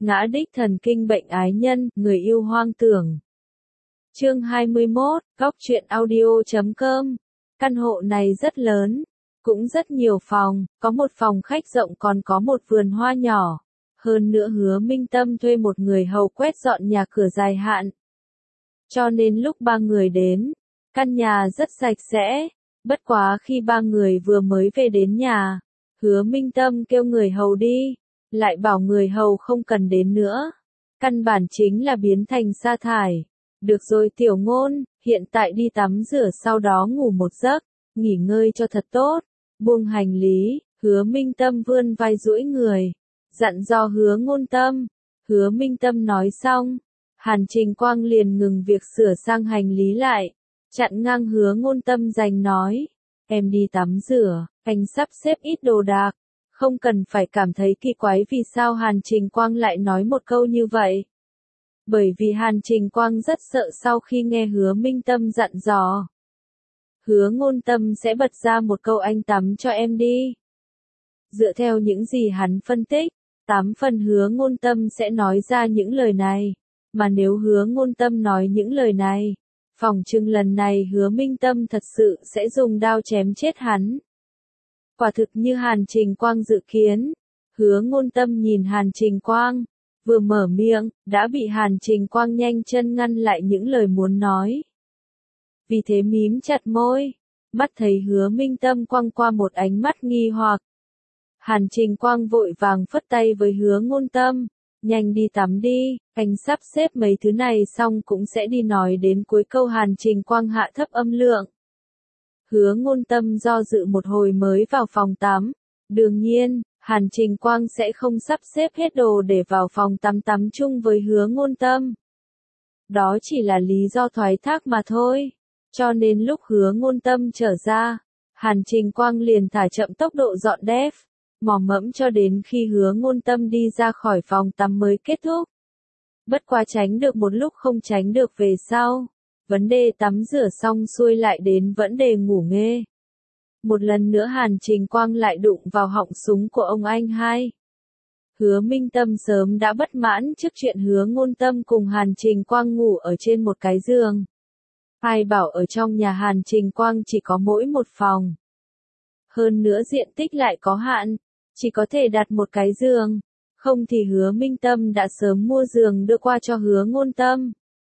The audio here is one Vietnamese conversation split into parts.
ngã đích thần kinh bệnh ái nhân, người yêu hoang tưởng. Chương 21, góc truyện audio.com. Căn hộ này rất lớn, cũng rất nhiều phòng, có một phòng khách rộng còn có một vườn hoa nhỏ. Hơn nữa Hứa Minh Tâm thuê một người hầu quét dọn nhà cửa dài hạn. Cho nên lúc ba người đến, căn nhà rất sạch sẽ. Bất quá khi ba người vừa mới về đến nhà, Hứa Minh Tâm kêu người hầu đi, lại bảo người hầu không cần đến nữa. Căn bản chính là biến thành sa thải. Được rồi Tiểu Ngôn, hiện tại đi tắm rửa sau đó ngủ một giấc, nghỉ ngơi cho thật tốt. Buông hành lý, Hứa Minh Tâm vươn vai duỗi người, dặn dò Hứa Ngôn Tâm. Hứa Minh Tâm nói xong, Hàn Trình Quang liền ngừng việc sửa sang hành lý lại, chặn ngang Hứa Ngôn Tâm giành nói, em đi tắm rửa, anh sắp xếp ít đồ đạc, không cần phải cảm thấy kỳ quái vì sao Hàn Trình Quang lại nói một câu như vậy. Bởi vì Hàn Trình Quang rất sợ sau khi nghe Hứa Minh Tâm dặn dò, Hứa Ngôn Tâm sẽ bật ra một câu anh tắm cho em đi. Dựa theo những gì hắn phân tích, 8 phần Hứa Ngôn Tâm sẽ nói ra những lời này, mà nếu Hứa Ngôn Tâm nói những lời này, phỏng chừng lần này Hứa Minh Tâm thật sự sẽ dùng đao chém chết hắn. Quả thực như Hàn Trình Quang dự kiến, Hứa Ngôn Tâm nhìn Hàn Trình Quang, vừa mở miệng, đã bị Hàn Trình Quang nhanh chân ngăn lại những lời muốn nói. Vì thế mím chặt môi, mắt thấy Hứa Minh Tâm quăng qua một ánh mắt nghi hoặc. Hàn Trình Quang vội vàng phất tay với Hứa Ngôn Tâm, nhanh đi tắm đi, anh sắp xếp mấy thứ này xong cũng sẽ đi. Nói đến cuối câu Hàn Trình Quang hạ thấp âm lượng. Hứa Ngôn Tâm do dự một hồi mới vào phòng tắm. Đương nhiên, Hàn Trình Quang sẽ không sắp xếp hết đồ để vào phòng tắm tắm chung với Hứa Ngôn Tâm. Đó chỉ là lý do thoái thác mà thôi. Cho nên lúc Hứa Ngôn Tâm trở ra, Hàn Trình Quang liền thả chậm tốc độ dọn dẹp, mò mẫm cho đến khi Hứa Ngôn Tâm đi ra khỏi phòng tắm mới kết thúc. Bất quá tránh được một lúc không tránh được về sau. Vấn đề tắm rửa xong xuôi lại đến vấn đề ngủ nghê. Một lần nữa Hàn Trình Quang lại đụng vào họng súng của ông anh hai. Hứa Minh Tâm sớm đã bất mãn trước chuyện Hứa Ngôn Tâm cùng Hàn Trình Quang ngủ ở trên một cái giường. Ai bảo ở trong nhà Hàn Trình Quang chỉ có mỗi một phòng. Hơn nữa diện tích lại có hạn, chỉ có thể đặt một cái giường. Không thì Hứa Minh Tâm đã sớm mua giường đưa qua cho Hứa Ngôn Tâm.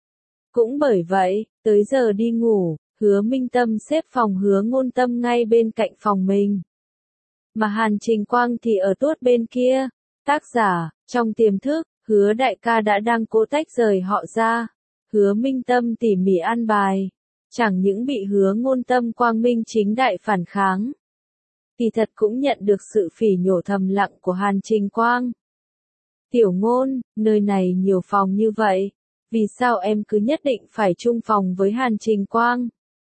Cũng bởi vậy, tới giờ đi ngủ, Hứa Minh Tâm xếp phòng Hứa Ngôn Tâm ngay bên cạnh phòng mình. Mà Hàn Trình Quang thì ở tuốt bên kia. Tác giả, trong tiềm thức, Hứa đại ca đã đang cố tách rời họ ra. Hứa Minh Tâm tỉ mỉ an bài. Chẳng những bị Hứa Ngôn Tâm quang minh chính đại phản kháng. Kỳ thật cũng nhận được sự phỉ nhổ thầm lặng của Hàn Trình Quang. Tiểu Ngôn, nơi này nhiều phòng như vậy. Vì sao em cứ nhất định phải chung phòng với Hàn Trình Quang?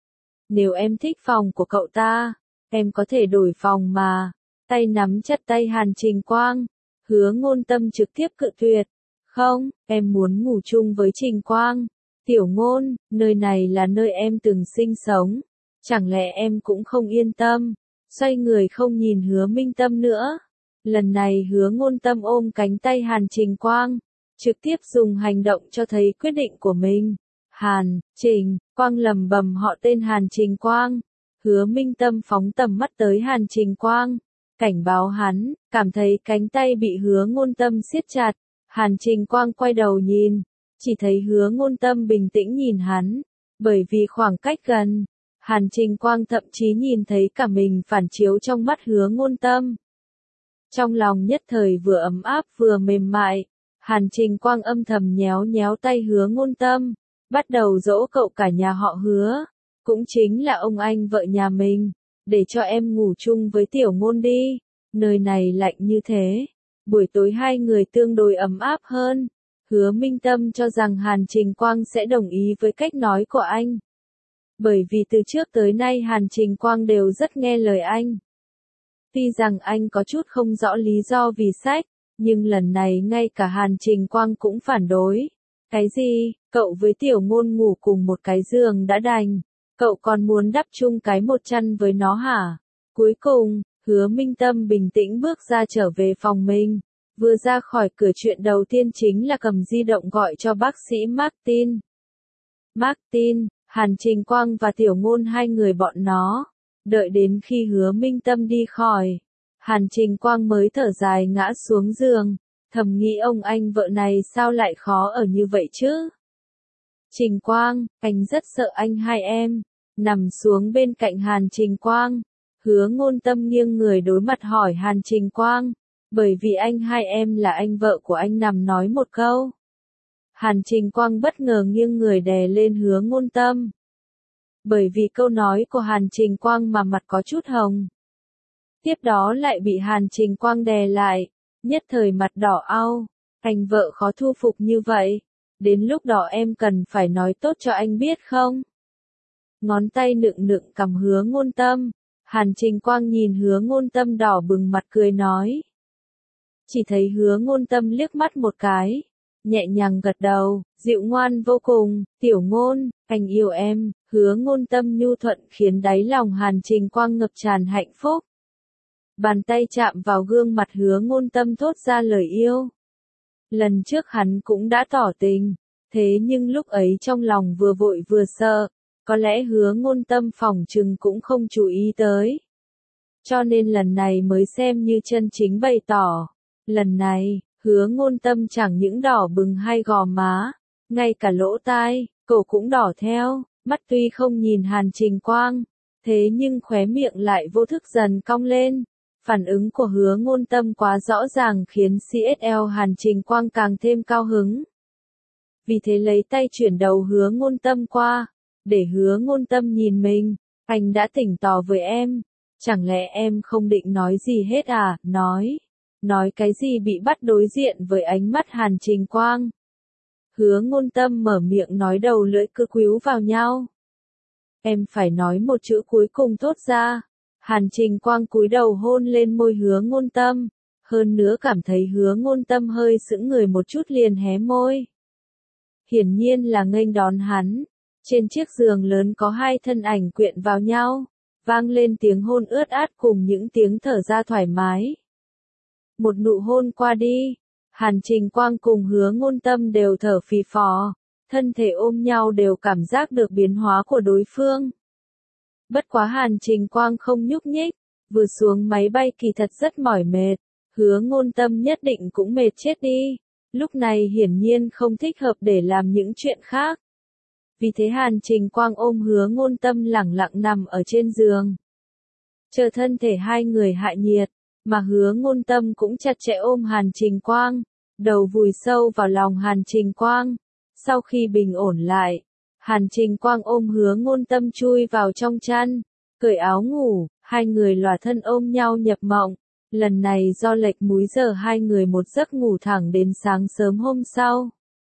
Nếu em thích phòng của cậu ta, em có thể đổi phòng mà. Tay nắm chặt tay Hàn Trình Quang, Hứa Ngôn Tâm trực tiếp cự tuyệt. Không, em muốn ngủ chung với Trình Quang. Tiểu Ngôn, nơi này là nơi em từng sinh sống. Chẳng lẽ em cũng không yên tâm? Xoay người không nhìn Hứa Minh Tâm nữa. Lần này Hứa Ngôn Tâm ôm cánh tay Hàn Trình Quang, trực tiếp dùng hành động cho thấy quyết định của mình. Hàn, Trình, Quang lầm bầm họ tên Hàn Trình Quang. Hứa Minh Tâm phóng tầm mắt tới Hàn Trình Quang, cảnh báo hắn, cảm thấy cánh tay bị Hứa Ngôn Tâm siết chặt. Hàn Trình Quang quay đầu nhìn, chỉ thấy Hứa Ngôn Tâm bình tĩnh nhìn hắn. Bởi vì khoảng cách gần, Hàn Trình Quang thậm chí nhìn thấy cả mình phản chiếu trong mắt Hứa Ngôn Tâm. Trong lòng nhất thời vừa ấm áp vừa mềm mại. Hàn Trình Quang âm thầm nhéo nhéo tay Hứa Ngôn Tâm, bắt đầu dỗ cậu cả nhà họ Hứa, cũng chính là ông anh vợ nhà mình, để cho em ngủ chung với Tiểu Ngôn đi, nơi này lạnh như thế. Buổi tối hai người tương đối ấm áp hơn. Hứa Minh Tâm cho rằng Hàn Trình Quang sẽ đồng ý với cách nói của anh. Bởi vì từ trước tới nay Hàn Trình Quang đều rất nghe lời anh. Tuy rằng anh có chút không rõ lý do vì sách, nhưng lần này ngay cả Hàn Trình Quang cũng phản đối. Cái gì, cậu với Tiểu Ngôn ngủ cùng một cái giường đã đành, cậu còn muốn đắp chung cái một chăn với nó hả? Cuối cùng, Hứa Minh Tâm bình tĩnh bước ra trở về phòng mình. Vừa ra khỏi cửa chuyện đầu tiên chính là cầm di động gọi cho bác sĩ Martin. Martin, Hàn Trình Quang và Tiểu Ngôn hai người bọn nó. Đợi đến khi Hứa Minh Tâm đi khỏi, Hàn Trình Quang mới thở dài ngã xuống giường, thầm nghĩ ông anh vợ này sao lại khó ở như vậy chứ? Trình Quang, anh rất sợ anh hai em. Nằm xuống bên cạnh Hàn Trình Quang, Hứa Ngôn Tâm nghiêng người đối mặt hỏi Hàn Trình Quang, bởi vì anh hai em là anh vợ của anh nằm nói một câu. Hàn Trình Quang bất ngờ nghiêng người đè lên Hứa Ngôn Tâm. Bởi vì câu nói của Hàn Trình Quang mà mặt có chút hồng. Tiếp đó lại bị Hàn Trình Quang đè lại, nhất thời mặt đỏ au, anh vợ khó thu phục như vậy, đến lúc đó em cần phải nói tốt cho anh biết không? Ngón tay nựng nựng cầm Hứa Ngôn Tâm, Hàn Trình Quang nhìn Hứa Ngôn Tâm đỏ bừng mặt cười nói. Chỉ thấy Hứa Ngôn Tâm liếc mắt một cái, nhẹ nhàng gật đầu, dịu ngoan vô cùng, Tiểu Ngôn, anh yêu em. Hứa Ngôn Tâm nhu thuận khiến đáy lòng Hàn Trình Quang ngập tràn hạnh phúc. Bàn tay chạm vào gương mặt Hứa Ngôn Tâm thốt ra lời yêu. Lần trước hắn cũng đã tỏ tình, thế nhưng lúc ấy trong lòng vừa vội vừa sợ, có lẽ Hứa Ngôn Tâm phỏng chừng cũng không chú ý tới. Cho nên lần này mới xem như chân chính bày tỏ. Lần này, Hứa Ngôn Tâm chẳng những đỏ bừng hai gò má, ngay cả lỗ tai, cổ cũng đỏ theo. Mắt tuy không nhìn Hàn Trình Quang, thế nhưng khóe miệng lại vô thức dần cong lên. Phản ứng của Hứa Ngôn Tâm quá rõ ràng khiến CSL Hàn Trình Quang càng thêm cao hứng. Vì thế lấy tay chuyển đầu Hứa Ngôn Tâm qua, để Hứa Ngôn Tâm nhìn mình, anh đã tỉnh tỏ với em, chẳng lẽ em không định nói gì hết à? Nói cái gì bị bắt đối diện với ánh mắt Hàn Trình Quang. Hứa Ngôn Tâm mở miệng nói đầu lưỡi cứ quíu vào nhau. Em phải nói một chữ cuối cùng thốt ra. Hàn Trình Quang cúi đầu hôn lên môi Hứa Ngôn Tâm, hơn nữa cảm thấy Hứa Ngôn Tâm hơi sững người một chút liền hé môi. Hiển nhiên là nghênh đón hắn. Trên chiếc giường lớn có hai thân ảnh quyện vào nhau, vang lên tiếng hôn ướt át cùng những tiếng thở ra thoải mái. Một nụ hôn qua đi, Hàn Trình Quang cùng Hứa Ngôn Tâm đều thở phì phò, thân thể ôm nhau đều cảm giác được biến hóa của đối phương. Bất quá Hàn Trình Quang không nhúc nhích, vừa xuống máy bay kỳ thật rất mỏi mệt, Hứa Ngôn Tâm nhất định cũng mệt chết đi, lúc này hiển nhiên không thích hợp để làm những chuyện khác. Vì thế Hàn Trình Quang ôm Hứa Ngôn Tâm lẳng lặng nằm ở trên giường. Chờ thân thể hai người hạ nhiệt, mà Hứa Ngôn Tâm cũng chặt chẽ ôm Hàn Trình Quang, đầu vùi sâu vào lòng Hàn Trình Quang. Sau khi bình ổn lại, Hàn Trình Quang ôm Hứa Ngôn Tâm chui vào trong chăn, cởi áo ngủ, hai người lòa thân ôm nhau nhập mộng. Lần này do lệch múi giờ hai người một giấc ngủ thẳng đến sáng sớm hôm sau.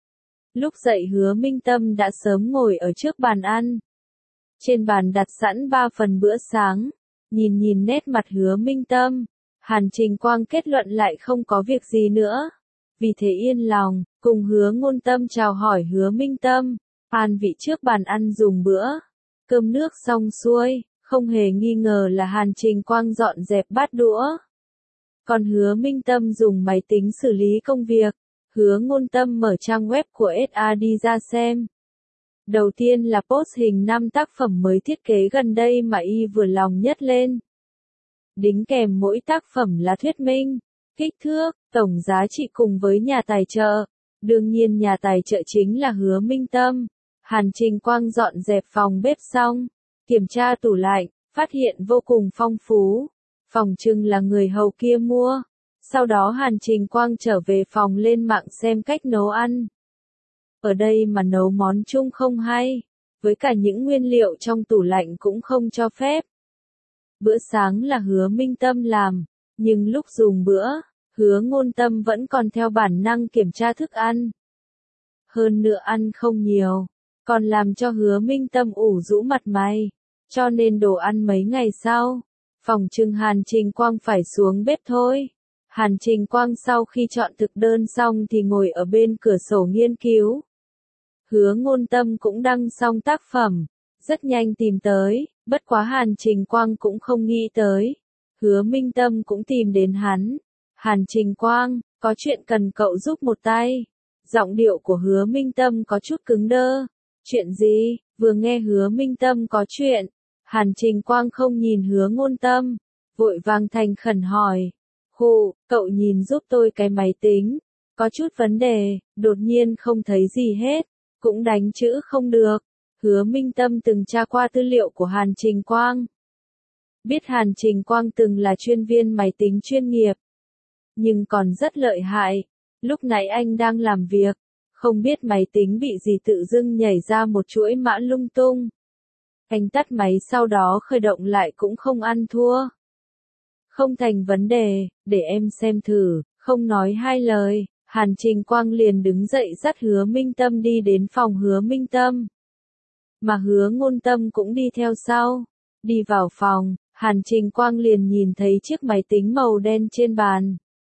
Lúc dậy Hứa Minh Tâm đã sớm ngồi ở trước bàn ăn. Trên bàn đặt sẵn 3 phần bữa sáng, nhìn nét mặt Hứa Minh Tâm, Hàn Trình Quang kết luận lại không có việc gì nữa. Vì thế yên lòng, cùng Hứa Ngôn Tâm chào hỏi Hứa Minh Tâm, an vị trước bàn ăn dùng bữa. Cơm nước xong xuôi, không hề nghi ngờ là Hàn Trình Quang dọn dẹp bát đũa. Còn Hứa Minh Tâm dùng máy tính xử lý công việc. Hứa Ngôn Tâm mở trang web của SAD ra xem. Đầu tiên là post hình 5 tác phẩm mới thiết kế gần đây mà y vừa lòng nhất lên. Đính kèm mỗi tác phẩm là thuyết minh, kích thước, tổng giá trị cùng với nhà tài trợ. Đương nhiên nhà tài trợ chính là Hứa Minh Tâm. Hàn Trình Quang dọn dẹp phòng bếp xong, kiểm tra tủ lạnh, phát hiện vô cùng phong phú. Phòng trưng là người hầu kia mua. Sau đó Hàn Trình Quang trở về phòng lên mạng xem cách nấu ăn. Ở đây mà nấu món chung không hay, với cả những nguyên liệu trong tủ lạnh cũng không cho phép. Bữa sáng là Hứa Minh Tâm làm, nhưng lúc dùng bữa, Hứa Ngôn Tâm vẫn còn theo bản năng kiểm tra thức ăn. Hơn nữa ăn không nhiều, còn làm cho Hứa Minh Tâm ủ rũ mặt mày, cho nên đồ ăn mấy ngày sau, phòng trưng Hàn Trình Quang phải xuống bếp thôi. Hàn Trình Quang sau khi chọn thực đơn xong thì ngồi ở bên cửa sổ nghiên cứu. Hứa Ngôn Tâm cũng đăng xong tác phẩm, rất nhanh tìm tới, bất quá Hàn Trình Quang cũng không nghĩ tới. Hứa Minh Tâm cũng tìm đến hắn. Hàn Trình Quang, có chuyện cần cậu giúp một tay. Giọng điệu của Hứa Minh Tâm có chút cứng đơ. Chuyện gì? Vừa nghe Hứa Minh Tâm có chuyện, Hàn Trình Quang không nhìn Hứa Ngôn Tâm, vội vàng thành khẩn hỏi. Hù, cậu nhìn giúp tôi cái máy tính. Có chút vấn đề, đột nhiên không thấy gì hết, cũng đánh chữ không được. Hứa Minh Tâm từng tra qua tư liệu của Hàn Trình Quang. Biết Hàn Trình Quang từng là chuyên viên máy tính chuyên nghiệp, nhưng còn rất lợi hại. Lúc nãy anh đang làm việc, không biết máy tính bị gì tự dưng nhảy ra một chuỗi mã lung tung. Anh tắt máy sau đó khởi động lại cũng không ăn thua. Không thành vấn đề, để em xem thử. Không nói hai lời, Hàn Trình Quang liền đứng dậy dắt Hứa Minh Tâm đi đến phòng Hứa Minh Tâm. Mà Hứa Ngôn Tâm cũng đi theo sau. Đi vào phòng, Hàn Trình Quang liền nhìn thấy chiếc máy tính màu đen trên bàn.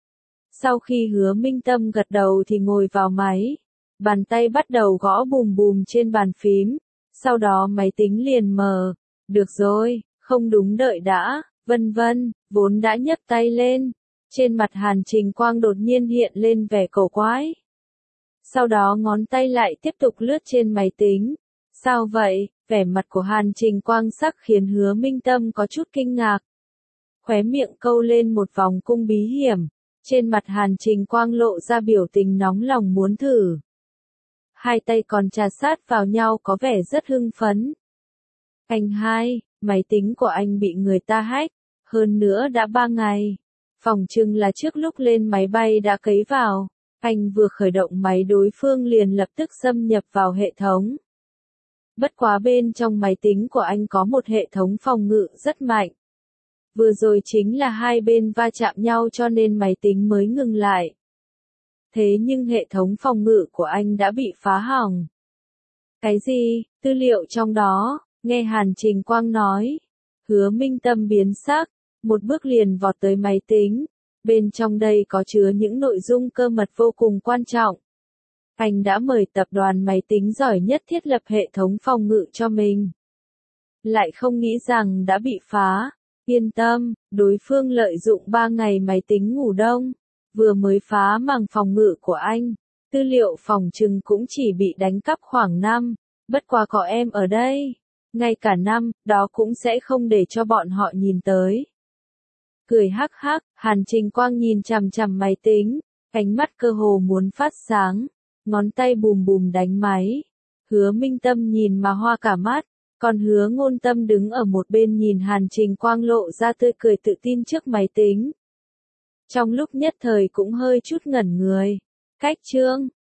Sau khi Hứa Minh Tâm gật đầu thì ngồi vào máy. Bàn tay bắt đầu gõ bùm bùm trên bàn phím. Sau đó máy tính liền mở. Được rồi, không đúng đợi đã, vân vân, vốn đã nhấc tay lên. Trên mặt Hàn Trình Quang đột nhiên hiện lên vẻ cổ quái. Sau đó ngón tay lại tiếp tục lướt trên máy tính. Sao vậy? Vẻ mặt của Hàn Trình Quang sắc khiến Hứa Minh Tâm có chút kinh ngạc. Khóe miệng câu lên một vòng cung bí hiểm. Trên mặt Hàn Trình Quang lộ ra biểu tình nóng lòng muốn thử. Hai tay còn chà sát vào nhau có vẻ rất hưng phấn. Anh hai, máy tính của anh bị người ta hack, hơn nữa đã 3 ngày. Phỏng chừng là trước lúc lên máy bay đã cấy vào. Anh vừa khởi động máy đối phương liền lập tức xâm nhập vào hệ thống. Bất quá bên trong máy tính của anh có một hệ thống phòng ngự rất mạnh. Vừa rồi chính là hai bên va chạm nhau cho nên máy tính mới ngừng lại. Thế nhưng hệ thống phòng ngự của anh đã bị phá hỏng. Cái gì? Tư liệu trong đó, nghe Hàn Trình Quang nói. Hứa Minh Tâm biến sắc, một bước liền vọt tới máy tính. Bên trong đây có chứa những nội dung cơ mật vô cùng quan trọng. Anh đã mời tập đoàn máy tính giỏi nhất thiết lập hệ thống phòng ngự cho mình. Lại không nghĩ rằng đã bị phá. Yên tâm, đối phương lợi dụng 3 ngày máy tính ngủ đông. Vừa mới phá màng phòng ngự của anh. Tư liệu phòng trừng cũng chỉ bị đánh cắp khoảng 5. Bất quá có em ở đây. Ngay cả 5, đó cũng sẽ không để cho bọn họ nhìn tới. Cười hắc hắc, Hàn Trình Quang nhìn chằm chằm máy tính. Ánh mắt cơ hồ muốn phát sáng. Ngón tay bùm bùm đánh máy. Hứa Minh Tâm nhìn mà hoa cả mắt. Còn Hứa Ngôn Tâm đứng ở một bên nhìn Hàn Trình Quang lộ ra tươi cười tự tin trước máy tính. Trong lúc nhất thời cũng hơi chút ngẩn người. Cách chương